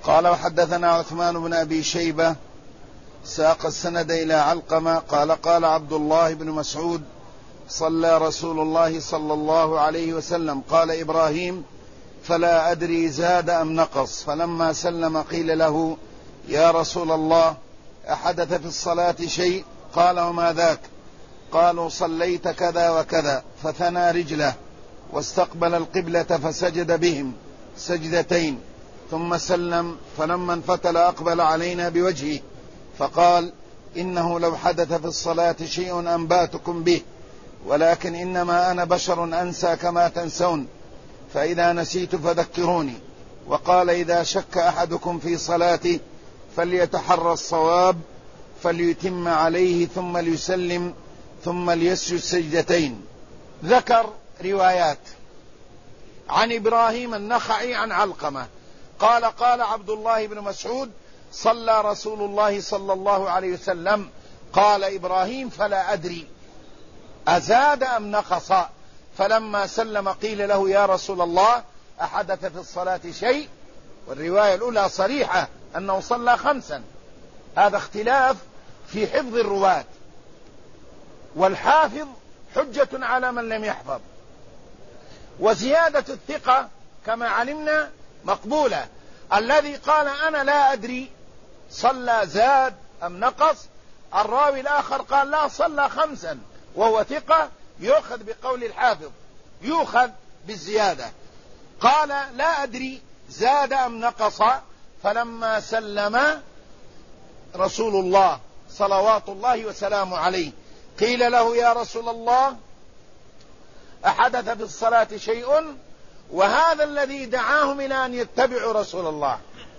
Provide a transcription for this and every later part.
قال وحدثنا عثمان بن أبي شيبة ساق السند إلى علقمة قال قال عبد الله بن مسعود صلى رسول الله صلى الله عليه وسلم قال إبراهيم فلا أدري زاد أم نقص، فلما سلم قيل له يا رسول الله أحدث في الصلاة شيء؟ قال وما ذاك؟ قالوا صليت كذا وكذا، فثنى رجله واستقبل القبلة فسجد بهم سجدتين ثم سلم، فلما انفتل أقبل علينا بوجهه فقال إنه لو حدث في الصلاة شيء أنبأتكم به، ولكن إنما أنا بشر أنسى كما تنسون، فإذا نسيت فذكروني. وقال إذا شك أحدكم في صلاته فليتحرى الصواب فليتم عليه ثم ليسلم ثم ليسجد سجدتين. ذكر روايات عن إبراهيم النخعي عن علقمة قال قال عبد الله بن مسعود صلى رسول الله صلى الله عليه وسلم قال إبراهيم فلا أدري أزاد أم نقص، فلما سلم قيل له يا رسول الله أحدث في الصلاة شيء؟ والرواية الأولى صريحة أنه صلى 5. هذا اختلاف في حفظ الرواة، والحافظ حجة على من لم يحفظ، وزيادة الثقة كما علمنا مقبولة. الذي قال أنا لا أدري صلى زاد أم نقص، الراوي الآخر قال لا صلى 5 وهو ثقة، يؤخذ بقول الحافظ، يؤخذ بالزيادة. قال لا أدري زاد أم نقص، فلما سلم رسول الله صلوات الله وسلامه عليه قيل له يا رسول الله أحدث في الصلاة شيء؟ وهذا الذي دعاهم إلى أن يتبعوا رسول الله.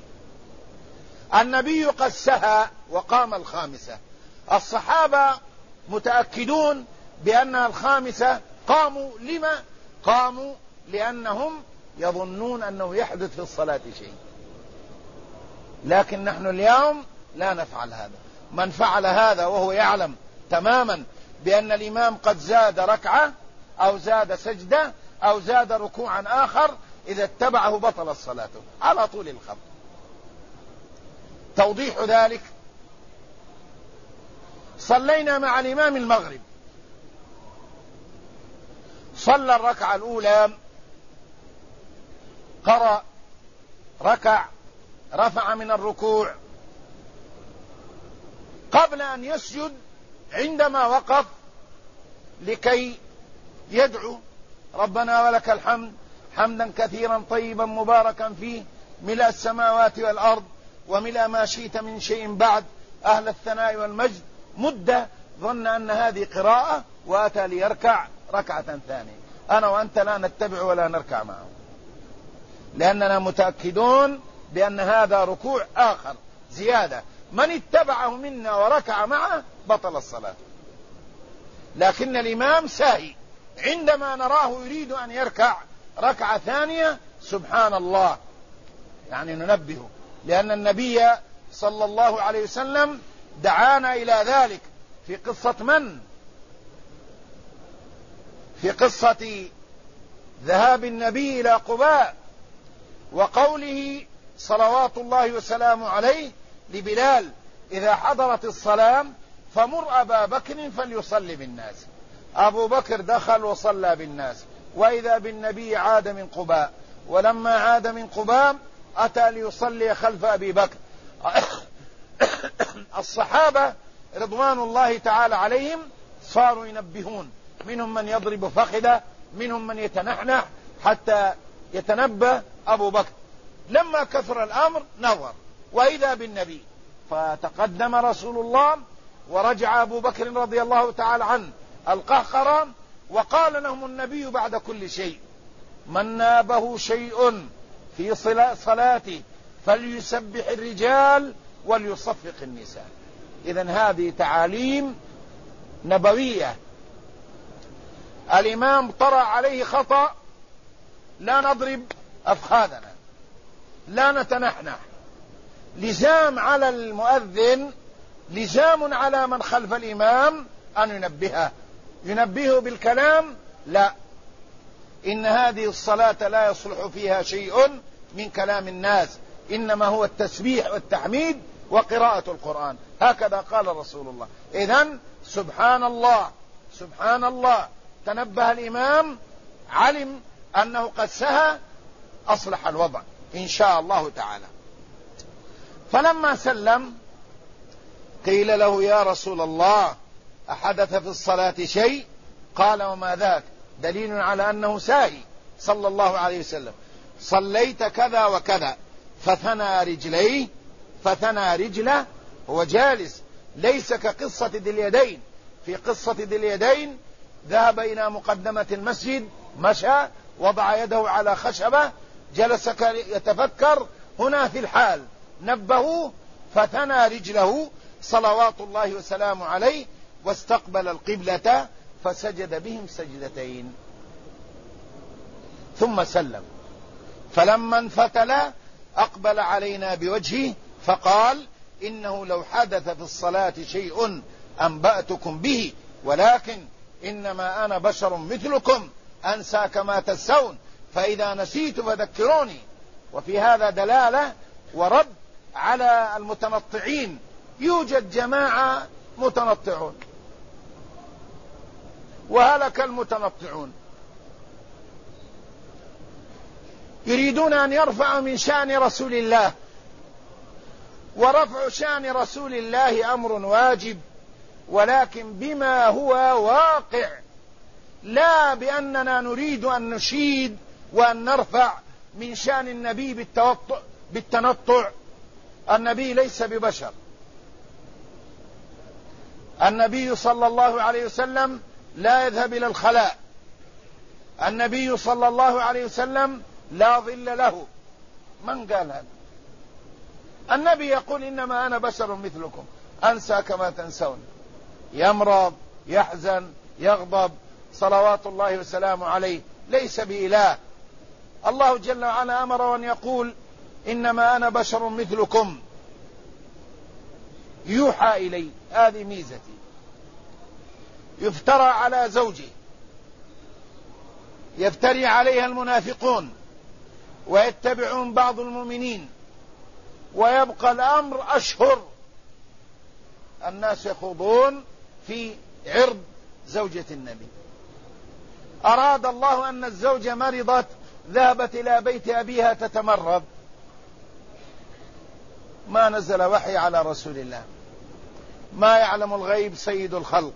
النبي قد سهى وقام 5، الصحابة متأكدون بأنها 5، قاموا لما؟ قاموا لأنهم يظنون أنه يحدث في الصلاة شيء، لكن نحن اليوم لا نفعل هذا. من فعل هذا وهو يعلم تماما بأن الإمام قد زاد ركعة أو زاد سجدة أو زاد ركوعا آخر، إذا اتبعه بطل الصلاة على طول الخط. توضيح ذلك: صلينا مع الإمام المغرب، صلى الركعة الأولى، قرأ، ركع، رفع من الركوع، قبل أن يسجد عندما وقف لكي يدعو ربنا ولك الحمد حمدا كثيرا طيبا مباركا فيه ملء السماوات والأرض وملء ما شئت من شيء بعد أهل الثناء والمجد، مدة ظن أن هذه قراءة وأتى ليركع ركعة ثانية. أنا وأنت لا نتبع ولا نركع معه، لأننا متأكدون بأن هذا ركوع آخر زيادة، من اتبعه منا وركع معه بطل الصلاة. لكن الإمام ساهي، عندما نراه يريد أن يركع ركعة ثانية سبحان الله، يعني ننبهه، لأن النبي صلى الله عليه وسلم دعانا إلى ذلك في قصة من؟ في قصة ذهاب النبي إلى قباء، وقوله صلوات الله وسلامه عليه لبلال إذا حضرت الصلاة فمر أبا بكر فليصلي بالناس. أبو بكر دخل وصلى بالناس، وإذا بالنبي عاد من قباء، ولما عاد من قباء أتى ليصلي خلف أبي بكر. الصحابة رضوان الله تعالى عليهم صاروا ينبهون، منهم من يضرب فخذه، منهم من يتنحنح حتى يتنبه أبو بكر. لما كثر الأمر نظر وإذا بالنبي، فتقدم رسول الله ورجع أبو بكر رضي الله تعالى عنه القهقرة، وقال لهم النبي بعد كل شيء: من نابه شيء في صلاته فليسبح الرجال وليصفق النساء. إذن هذه تعاليم نبوية. الإمام طرأ عليه خطأ، لا نضرب أفخاذنا، لا نتنحنح. لزام على المؤذن، لزام على من خلف الإمام أن ينبهه بالكلام: لا، إن هذه الصلاة لا يصلح فيها شيء من كلام الناس، إنما هو التسبيح والتحميد وقراءة القرآن، هكذا قال رسول الله. إذن سبحان الله سبحان الله، تنبه الإمام، علم أنه قد سهى، أصلح الوضع إن شاء الله تعالى. فلما سلم قيل له يا رسول الله أحدث في الصلاة شيء؟ قال وما ذاك؟ دليل على أنه ساهي صلى الله عليه وسلم. صليت كذا وكذا، فثنى رجله هو جالس، ليس كقصة ذي اليدين. في قصة ذي اليدين ذهب إلى مقدمة المسجد، مشى، وضع يده على خشبة، جلس يتفكر. هنا في الحال نبهوه فثنى رجله صلوات الله وسلامه عليه، واستقبل القبلة فسجد بهم سجدتين ثم سلم. فلما انفتل أقبل علينا بوجهه فقال إنه لو حدث في الصلاة شيء أنبأتكم به، ولكن إنما أنا بشر مثلكم أنسى كما تنسون، فإذا نسيت فذكروني. وفي هذا دلالة ورد على المتنطعين. يوجد جماعة متنطعون، وهلك المتنطعون، يريدون أن يرفعوا من شأن رسول الله، ورفع شأن رسول الله أمر واجب، ولكن بما هو واقع، لا بأننا نريد أن نشيد وأن نرفع من شأن النبي بالتنطع. النبي ليس ببشر. النبي صلى الله عليه وسلم لا يذهب إلى الخلاء. النبي صلى الله عليه وسلم لا ظل له. من قال هذا؟ النبي يقول إنما أنا بشر مثلكم أنسى كما تنسون، يمرض، يحزن، يغضب، صلوات الله وسلامه عليه، ليس بإله. الله جل وعلا أمر أن يقول إنما أنا بشر مثلكم يوحى إلي. هذه ميزتي. يفترى على زوجه، يفتري عليها المنافقون ويتبعون بعض المؤمنين، ويبقى الأمر أشهر الناس يخوضون في عرض زوجة النبي. أراد الله أن الزوجة مرضت، ذهبت إلى بيت أبيها تتمرض، ما نزل وحي على رسول الله. ما يعلم الغيب سيد الخلق،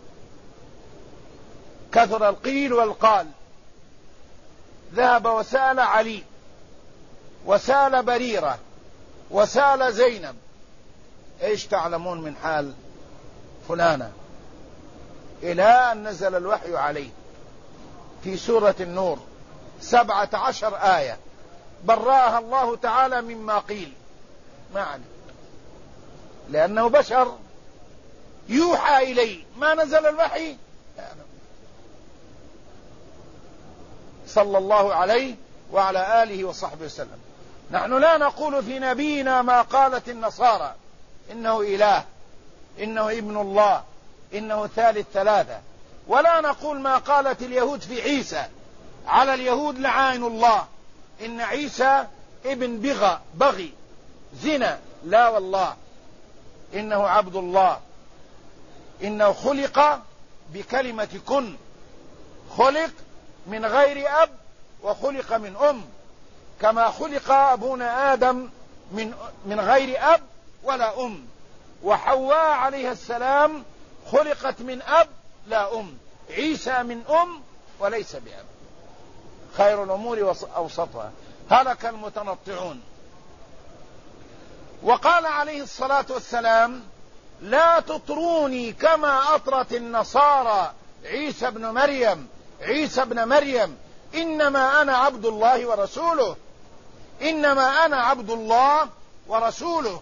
كثر القيل والقال. ذهب وسأل علي، وسأل بريرة، وسأل زينب: ايش تعلمون من حال فلانة؟ إلى أن نزل الوحي عليه في سورة النور 17 آية برأها الله تعالى مما قيل، ما علم، لأنه بشر يوحى إليه، ما نزل الوحي صلى الله عليه وعلى آله وصحبه وسلم. نحن لا نقول في نبينا ما قالت النصارى إنه إله، إنه ابن الله، إنه ثالث ثلاثة، ولا نقول ما قالت اليهود في عيسى. على اليهود لعائن الله، إن عيسى ابن بغي زنا. لا والله، إنه عبد الله، إنه خلق بكلمة كن، خلق من غير أب وخلق من أم، كما خلق أبونا آدم من غير أب ولا أم، وحواء عليها السلام خلقت من أب لا أم، عيسى من أم وليس بأب. خير الأمور أوسطها، هلك المتنطعون. وقال عليه الصلاة والسلام: لا تطروني كما أطرت النصارى عيسى ابن مريم، إنما أنا عبد الله ورسوله، إنما أنا عبد الله ورسوله.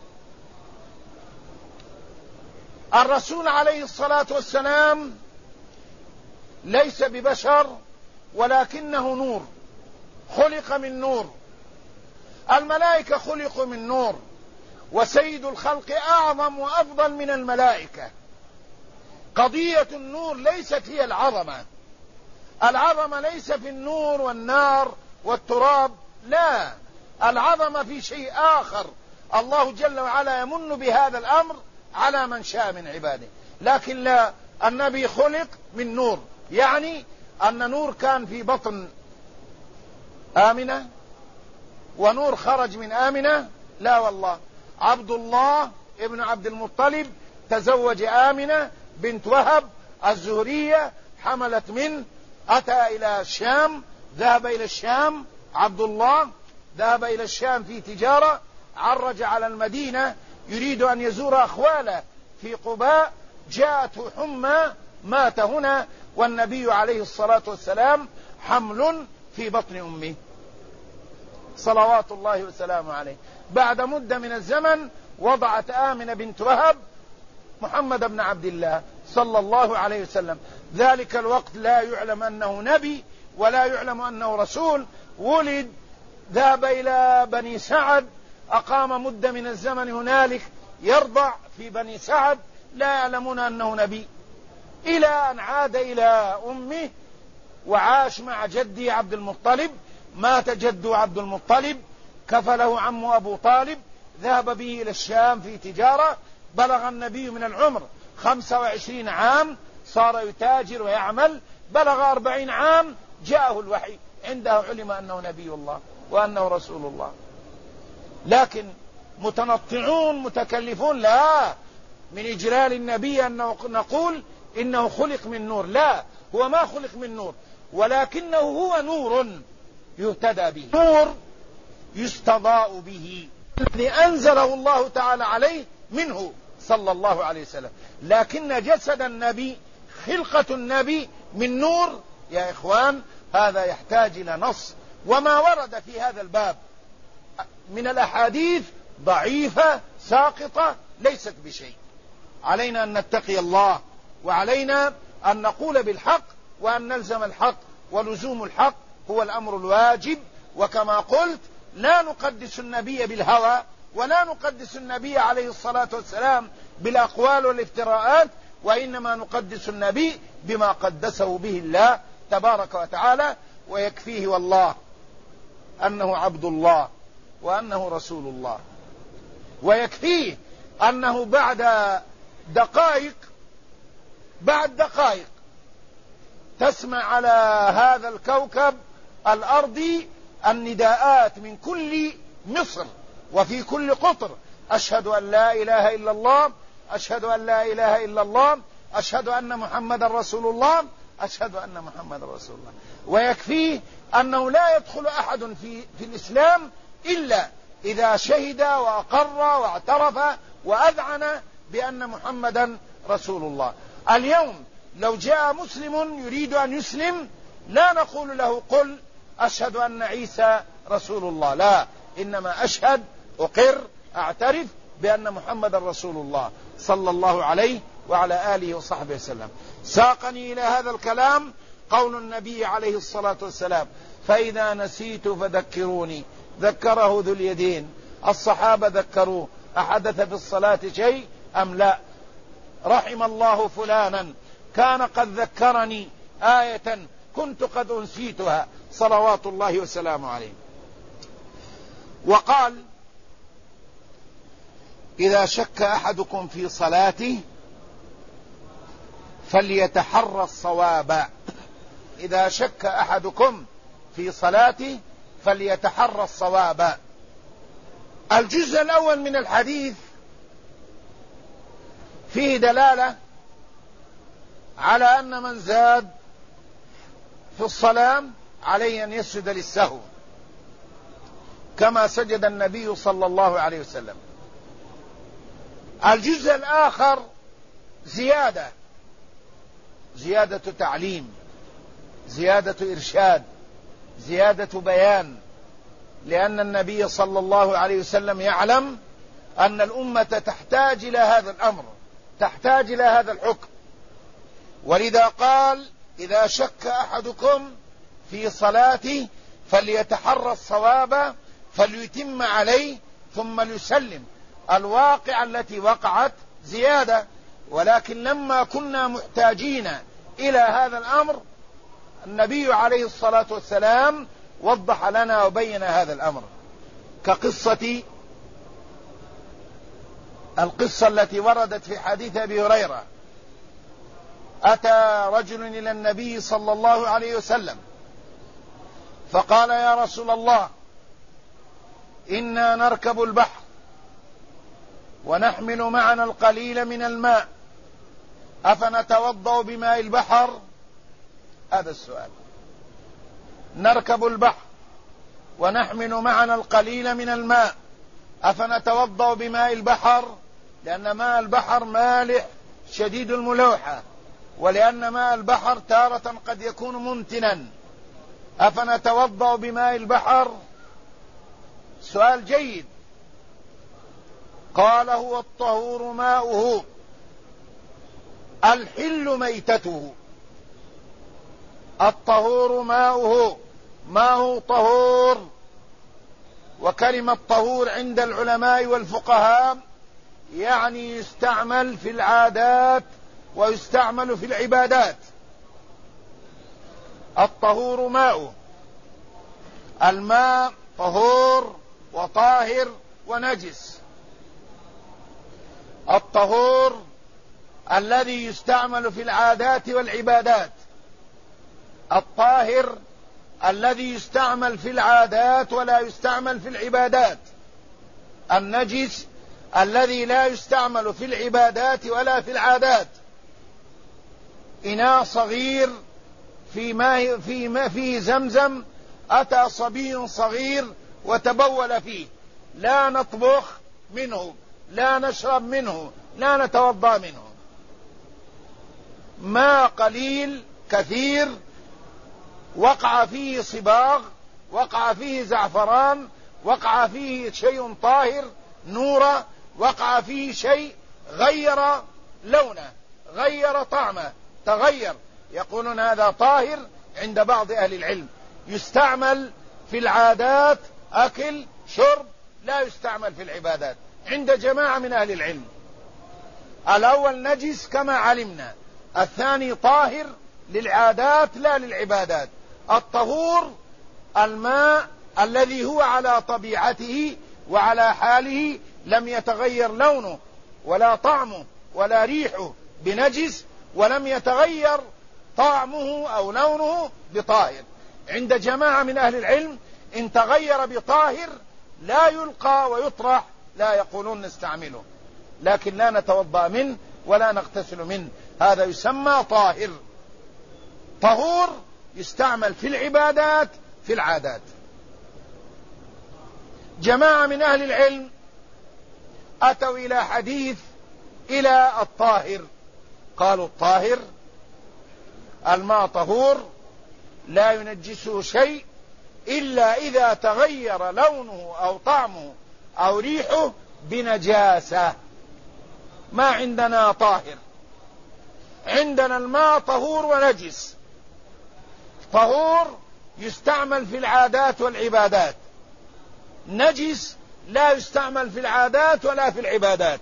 الرسول عليه الصلاة والسلام ليس ببشر، ولكنه نور، خلق من نور. الملائكة خلقوا من نور، وسيد الخلق أعظم وأفضل من الملائكة. قضية النور ليست هي العظمة. العظمة ليس في النور والنار والتراب، لا، العظمة في شيء آخر. الله جل وعلا يمن بهذا الأمر على من شاء من عباده، لكن لا، النبي خلق من نور، يعني أن نور كان في بطن آمنة ونور خرج من آمنة؟ لا والله. عبد الله ابن عبد المطلب تزوج آمنة بنت وهب الزهرية، حملت منه، أتى إلى الشام، ذهب إلى الشام، عبد الله ذهب إلى الشام في تجارة، عرج على المدينة يريد أن يزور أخواله في قباء، جاءته حمى، مات هنا، والنبي عليه الصلاة والسلام حمل في بطن أمه صلوات الله وسلامه عليه. بعد مدة من الزمن وضعت آمنة بنت وهب محمد بن عبد الله صلى الله عليه وسلم. ذلك الوقت لا يعلم أنه نبي ولا يعلم أنه رسول. ولد، ذهب إلى بني سعد، أقام مدة من الزمن هنالك يرضع في بني سعد، لا يعلمون أنه نبي، إلى أن عاد إلى أمه وعاش مع جدي عبد المطلب. مات جده عبد المطلب، كفله عمه أبو طالب، ذهب به إلى الشام في تجارة. بلغ النبي من العمر 25 عام، صار يتاجر ويعمل. بلغ 40 عام جاءه الوحي، عنده علم أنه نبي الله وأنه رسول الله. لكن متنطعون متكلفون، لا، من إجلال النبي أن نقول إنه خلق من نور. لا، هو ما خلق من نور، ولكنه هو نور يهتدى به، نور يستضاء به، الذي أنزله الله تعالى عليه منه صلى الله عليه وسلم. لكن جسد النبي، خلقة النبي من نور يا إخوان، هذا يحتاج إلى نص. وما ورد في هذا الباب من الأحاديث ضعيفة ساقطة ليست بشيء. علينا أن نتقي الله، وعلينا أن نقول بالحق وأن نلزم الحق، ولزوم الحق هو الأمر الواجب. وكما قلت، لا نقدس النبي بالهوى، ولا نقدس النبي عليه الصلاة والسلام بالأقوال والافتراءات، وإنما نقدس النبي بما قدسه به الله تبارك وتعالى. ويكفيه والله أنه عبد الله وأنه رسول الله، ويكفيه أنه بعد دقائق تسمع على هذا الكوكب الأرضي النداءات من كل مصر وفي كل قطر: أشهد أن لا إله إلا الله، أشهد أن لا إله إلا الله، أشهد أن محمد رسول الله، أشهد أن محمد رسول الله. ويكفيه أنه لا يدخل أحد في الإسلام إلا إذا شهد وأقر واعترف وأذعن بأن محمدا رسول الله. اليوم لو جاء مسلم يريد أن يسلم، لا نقول له قل أشهد أن عيسى رسول الله، لا، إنما أشهد، أقر، أعترف بأن محمد رسول الله صلى الله عليه وعلى آله وصحبه وسلم. ساقني إلى هذا الكلام قول النبي عليه الصلاة والسلام: فإذا نسيت فذكروني. ذكره ذو اليدين، الصحابة ذكروه: أحدث في الصلاة شيء أم لا؟ رحم الله فلانا كان قد ذكرني آية كنت قد أنسيتها، صلوات الله وسلامه عليه. وقال: إذا شك أحدكم في صلاته فليتحرى الصواب. إذا شك أحدكم في صلاته فليتحرى الصواب. الجزء الأول من الحديث فيه دلالة على أن من زاد في الصلاة عليه أن يسجد للسهو كما سجد النبي صلى الله عليه وسلم. الجزء الآخر زيادة تعليم، زيادة إرشاد، زيادة بيان، لأن النبي صلى الله عليه وسلم يعلم أن الأمة تحتاج إلى هذا الأمر، تحتاج إلى هذا الحكم، ولذا قال: إذا شك أحدكم في صلاته فليتحرى الصواب فليتم عليه ثم ليسلم. الواقع التي وقعت زيادة، ولكن لما كنا محتاجين إلى هذا الأمر النبي عليه الصلاة والسلام وضح لنا وبين هذا الأمر. كقصة القصة التي وردت في حديث أبي هريرة: أتى رجل إلى النبي صلى الله عليه وسلم فقال: يا رسول الله، إنا نركب البحر ونحمل معنا القليل من الماء، أفنتوضأ بماء البحر؟ هذا السؤال. نركب البحر ونحمل معنا القليل من الماء، أفنتوضأ بماء البحر؟ لأن ماء البحر مالح شديد الملوحة، ولأن ماء البحر تارة قد يكون ممتنا، أفنتوضأ بماء البحر؟ سؤال جيد. قال: هو الطهور ماؤه الحل ميتته. الطهور ماؤه، ماءه طهور. وكلمة طهور عند العلماء والفقهاء يعني يستعمل في العادات ويستعمل في العبادات. الطهور ماؤه، الماء طهور وطاهر ونجس. الطهور الذي يستعمل في العادات والعبادات، الطاهر الذي يستعمل في العادات ولا يستعمل في العبادات، النجس الذي لا يستعمل في العبادات ولا في العادات. إناء صغير في زمزم، أتى صبي صغير وتبول فيه، لا نطبخ منه، لا نشرب منه، لا نتوضأ منه. ماء قليل كثير وقع فيه صباغ، وقع فيه زعفران، وقع فيه شيء طاهر نورا، وقع فيه شيء غير لونه، غير طعمه، تغير، يقولون هذا طاهر عند بعض أهل العلم. يستعمل في العادات، أكل شرب، لا يستعمل في العبادات عند جماعة من أهل العلم. الأول نجس كما علمنا، الثاني طاهر للعادات لا للعبادات. الطهور الماء الذي هو على طبيعته وعلى حاله، لم يتغير لونه ولا طعمه ولا ريحه بنجس، ولم يتغير طعمه أو لونه بطاهر. عند جماعة من أهل العلم إن تغير بطاهر لا يلقى ويطرح، لا يقولون نستعمله، لكن لا نتوضأ منه ولا نغتسل منه. هذا يسمى طاهر. طهور يستعمل في العبادات في العادات. جماعة من أهل العلم أتوا إلى حديث إلى الطاهر، قالوا الطاهر الماء طهور لا ينجسه شيء إلا إذا تغير لونه أو طعمه أو ريحه بنجاسة. ما عندنا طاهر، عندنا الماء طهور ونجس. طهور يستعمل في العادات والعبادات، نجس لا يستعمل في العادات ولا في العبادات.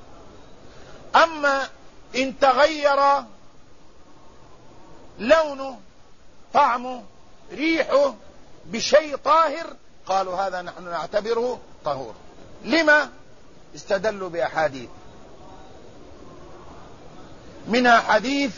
أما إن تغير لونه، طعمه، ريحه بشيء طاهر، قالوا هذا نحن نعتبره طهور. لما؟ استدلوا بأحاديث، منها حديث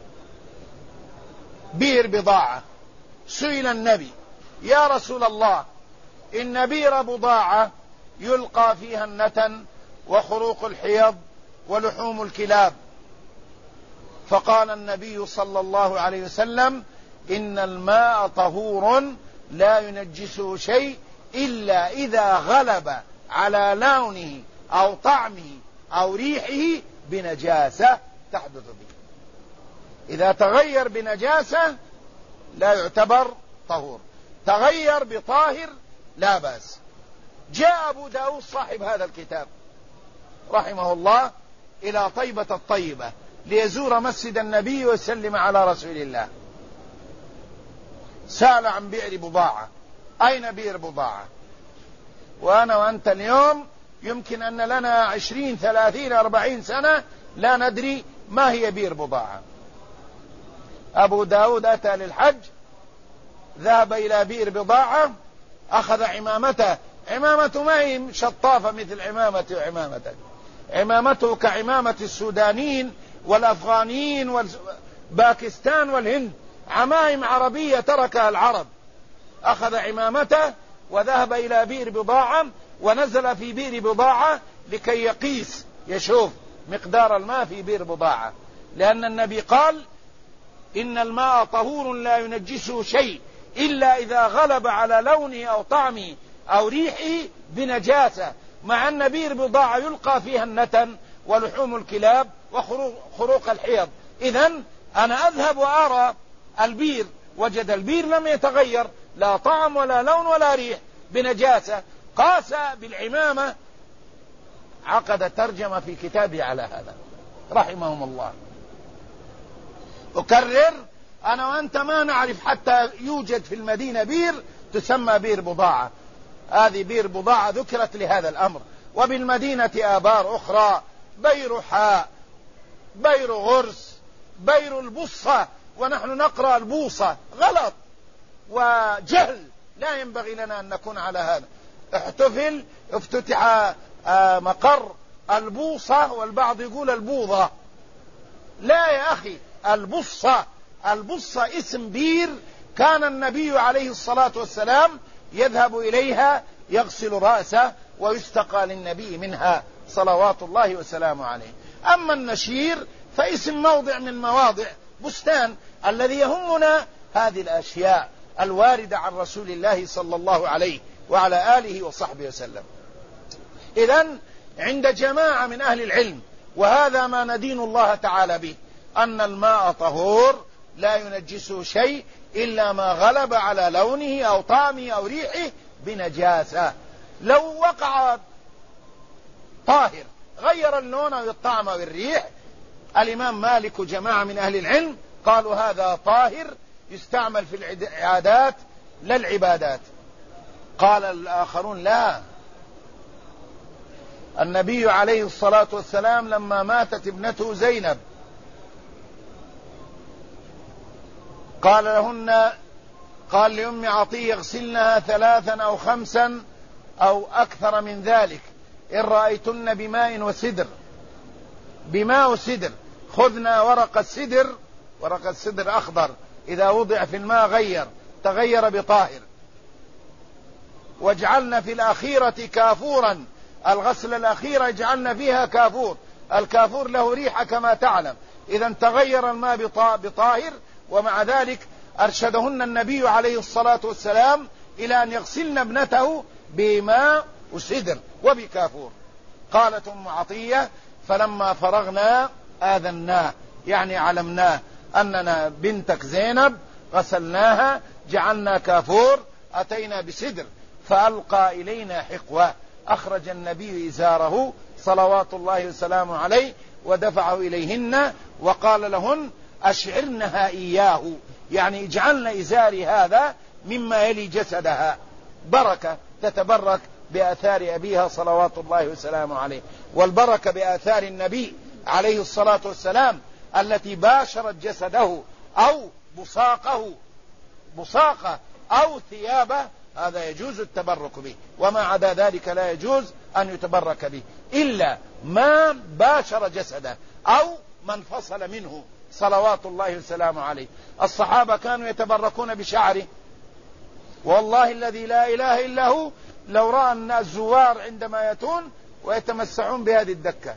بئر بضاعة. سئل النبي: يا رسول الله، إن بئر بضاعة يلقى فيها النتن وخروق الحيض ولحوم الكلاب، فقال النبي صلى الله عليه وسلم: إن الماء طهور لا ينجسه شيء إلا إذا غلب على لونه أو طعمه أو ريحه بنجاسة تحدث به. إذا تغير بنجاسة لا يعتبر طهور، تغير بطاهر لا بأس. جاء أبو داود صاحب هذا الكتاب رحمه الله إلى طيبة الطيبة ليزور مسجد النبي ويسلم على رسول الله. سأل عن بئر بضاعة، أين بئر بضاعة؟ وأنا وأنت اليوم يمكن أن لنا 20 30 40 سنة لا ندري ما هي بئر بضاعة. أبو داود أتى للحج، ذهب إلى بئر بضاعة، أخذ عمامته عمامته ما هي شطافة مثل عمامتي وعمامتك، عمامته كعمامة السودانيين والأفغانيين والباكستان والهند، عمائم عربية تركها العرب. أخذ عمامته وذهب إلى بئر بضاعة ونزل في بئر بضاعة لكي يقيس يشوف مقدار الماء في بئر بضاعة، لأن النبي قال إن الماء طهور لا ينجسه شيء إلا إذا غلب على لونه أو طعمه أو ريحه بنجاسة، مع أن بئر بضاعة يلقى فيها النتن ولحوم الكلاب وخروق الحيض. إذن أنا أذهب وأرى البئر، وجد البئر لم يتغير لا طعم ولا لون ولا ريح بنجاسة، قاس بالعمامة، عقد ترجمة في كتابه على هذا رحمهم الله. أكرر، أنا وأنت ما نعرف حتى يوجد في المدينة بئر تسمى بئر بضاعة، هذه بئر بضاعة ذكرت لهذا الأمر. وبالمدينة آبار أخرى، بئر حاء، بئر غرس، بئر البصة، ونحن نقرأ البوصة غلط وجهل، لا ينبغي لنا أن نكون على هذا. افتتح مقر البوصة والبعض يقول البوضة، لا يا أخي، البصة. البصة اسم بير كان النبي عليه الصلاة والسلام يذهب إليها يغسل رأسه ويستقى للنبي منها صلوات الله وسلامه عليه. أما النشير فاسم موضع من مواضع بستان. الذي يهمنا هذه الأشياء الواردة عن رسول الله صلى الله عليه وعلى آله وصحبه وسلم. إذن عند جماعة من أهل العلم، وهذا ما ندين الله تعالى به، أن الماء طهور لا ينجسه شيء إلا ما غلب على لونه أو طعمه أو ريحه بنجاسة. لو وقع طاهر غير اللون أو الطعم أو الريح، الإمام مالك وجماعة من أهل العلم قالوا هذا طاهر يستعمل في العادات لا العبادات. قال الآخرون لا، النبي عليه الصلاة والسلام لما ماتت ابنته زينب قال لأم عطية اغسلنها 3 أو 5 أو أكثر من ذلك إن رأيتن بماء وسدر، بماء وسدر، خذنا ورق السدر، ورق السدر أخضر إذا وضع في الماء تغير بطاهر، واجعلنا في الأخيرة كافورا، الغسل الأخيرة اجعلنا فيها كافور، الكافور له ريحة كما تعلم، إذا تغير الماء بطاهر. ومع ذلك أرشدهن النبي عليه الصلاة والسلام إلى أن يغسلن ابنته بماء وسدر وبكافور. قالت أم عطية فلما فرغنا آذناه، يعني علمناه أننا بنتك زينب غسلناها، جعلنا كافور، أتينا بسدر، فألقى إلينا حقوة. أخرج النبي إزاره صلوات الله وسلامه عليه ودفعه إليهن وقال لهن أشعرنها إياه، يعني اجعلنا إزاري هذا مما يلي جسدها، بركة تتبرك بآثار أبيها صلوات الله وسلامه عليه، والبركة بآثار النبي عليه الصلاة والسلام التي باشرت جسده أو بصاقه أو ثيابه، هذا يجوز التبرك به، وما عدا ذلك لا يجوز أن يتبرك به إلا ما باشر جسده أو من فصل منه صلوات الله وسلامه عليه. الصحابة كانوا يتبركون بشعره، والله الذي لا إله إلا هو لو رأى الناس زوار عندما يأتون ويتمسحون بهذه الدكة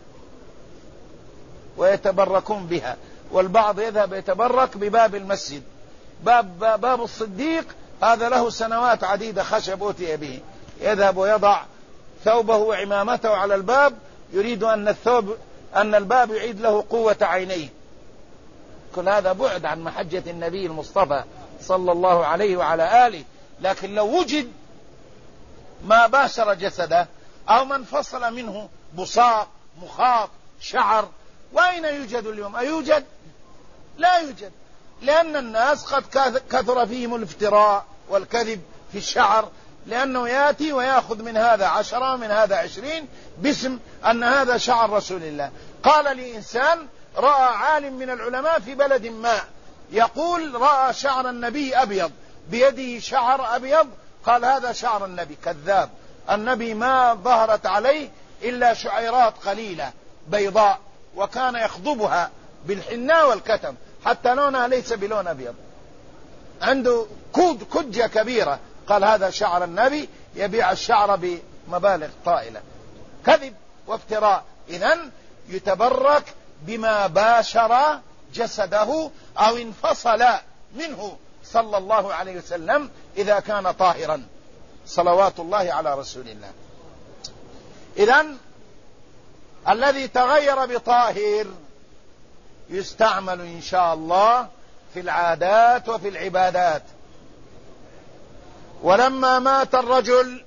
ويتبركون بها. والبعض يذهب يتبرك بباب المسجد، باب الصديق هذا له سنوات عديدة خشب أوتي به، يذهب ويضع ثوبه وعمامته على الباب، يريد أن الباب يعيد له قوة عينيه. كل هذا بعد عن محجة النبي المصطفى صلى الله عليه وعلى آله. لكن لو وجد ما باشر جسده أو من فصل منه بصاق، مخاط، شعر، وأين يوجد اليوم؟ أيوجد؟ لا يوجد، لأن الناس قد كثر فيهم الافتراء والكذب في الشعر، لأنه يأتي ويأخذ من هذا 10 ومن هذا 20 باسم أن هذا شعر رسول الله. قال لي إنسان رأى عالم من العلماء في بلد ما يقول رأى شعر النبي أبيض، بيده شعر أبيض، قال هذا شعر النبي. كذاب، النبي ما ظهرت عليه إلا شعيرات قليلة بيضاء، وكان يخضبها بالحناء والكتم حتى لونها ليس بلون أبيض، عنده كجة كبيرة. قال هذا شعر النبي، يبيع الشعر بمبالغ طائلة. كذب وافتراء. إذن يتبرك بما باشر جسده أو انفصل منه صلى الله عليه وسلم إذا كان طاهرا، صلوات الله على رسول الله. إذن الذي تغير بطاهر يستعمل إن شاء الله في العادات وفي العبادات. ولما مات الرجل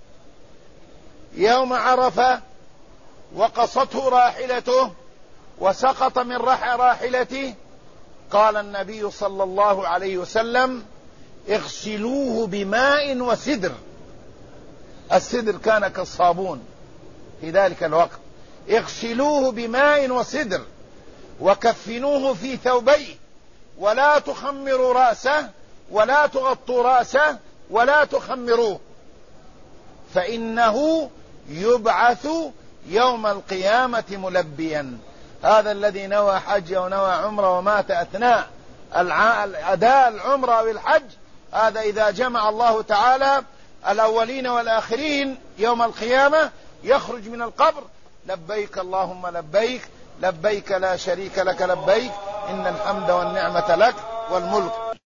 يوم عرفة وقصته راحلته وسقط من راحلته، قال النبي صلى الله عليه وسلم اغسلوه بماء وسدر. السدر كان كالصابون في ذلك الوقت. اغسلوه بماء وسدر وكفنوه في ثوبيه، ولا تخمروا رأسه ولا تغطوا رأسه ولا تخمروه، فإنه يبعث يوم القيامة ملبيا. هذا الذي نوى حج ونوى عمره ومات أثناء أداء العمرة والحج، هذا إذا جمع الله تعالى الأولين والآخرين يوم القيامة يخرج من القبر لبيك اللهم لبيك، لبيك لا شريك لك لبيك، إن الحمد والنعمة لك والملك